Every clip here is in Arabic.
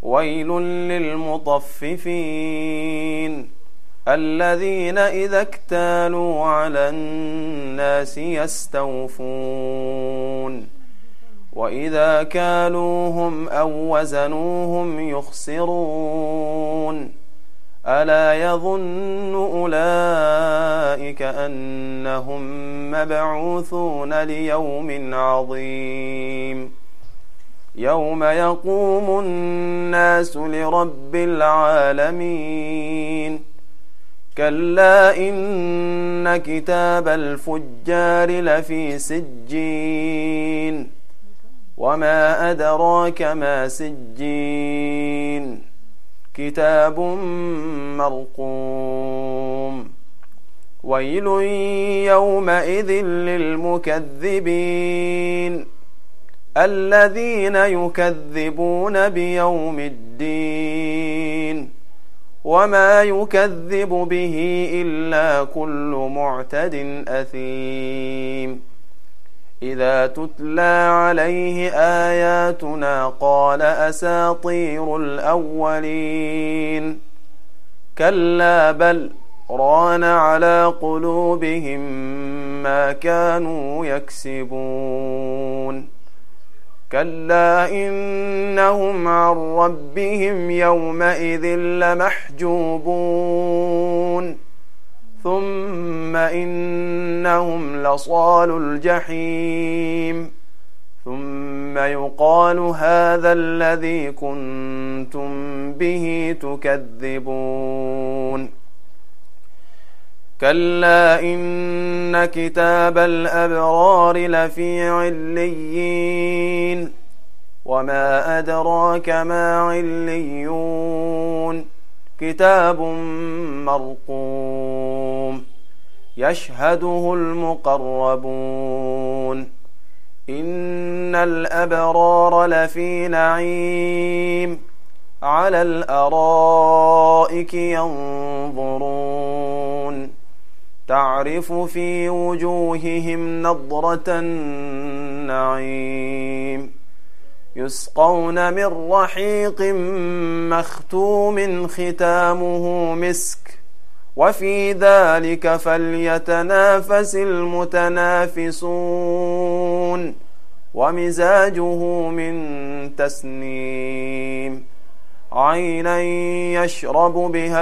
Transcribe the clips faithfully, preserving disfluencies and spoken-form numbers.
ويل للمطففين الذين إذا اكتالوا على الناس يستوفون وإذا كالوهم أو وزنوهم يخسرون ألا يظن أولئك أنهم مبعوثون ليوم عظيم يوم يقوم الناس لرب العالمين كلا إن كتاب الفجار لفي سجين وما أدراك ما سجين كتاب مرقوم ويل يومئذ للمكذبين الذين يكذبون بيوم الدين وما يكذب به إلا كل معتد أثيم إذا تتلى عليه آياتنا قال أساطير الأولين كلا بل ران على قلوبهم ما كانوا يكسبون كلا إنهم عن ربهم يومئذ لمحجوبون ثم إنهم لصالوا الجحيم ثم يقال هذا الذي كنتم به تكذبون كلا إن كتاب الأبرار لفي عليين وما أدراك ما عليون كتاب مرقوم يشهده المقربون إن الأبرار لفي نعيم على الأرائك ينظرون تعرف في وجوههم نضرة النعيم يسقون من رحيق مختوم ختامه مسك وفي ذلك فليتنافس المتنافسون ومزاجه من تسنيم عينا يشرب بها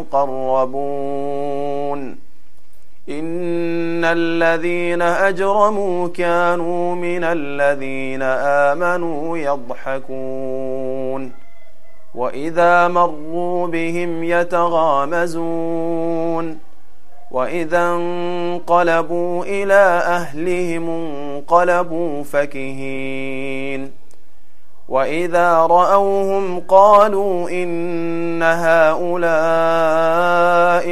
المقربون إن الذين أجرموا كانوا من الذين آمنوا يضحكون وإذا مروا بهم يتغامزون وإذا انقلبوا إلى أهلهم انقلبوا فكهين وإذا رأوهم قالوا إن هؤلاء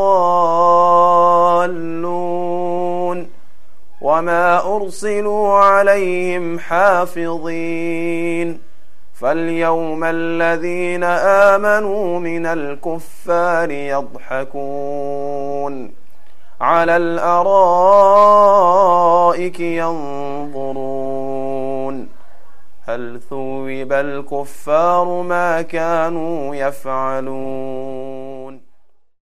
لضالون وما أرسلوا عليهم حافظين فاليوم الذين آمنوا من الكفار يضحكون على الأرائك ينظرون هل ثوب الكفار ما كانوا يفعلون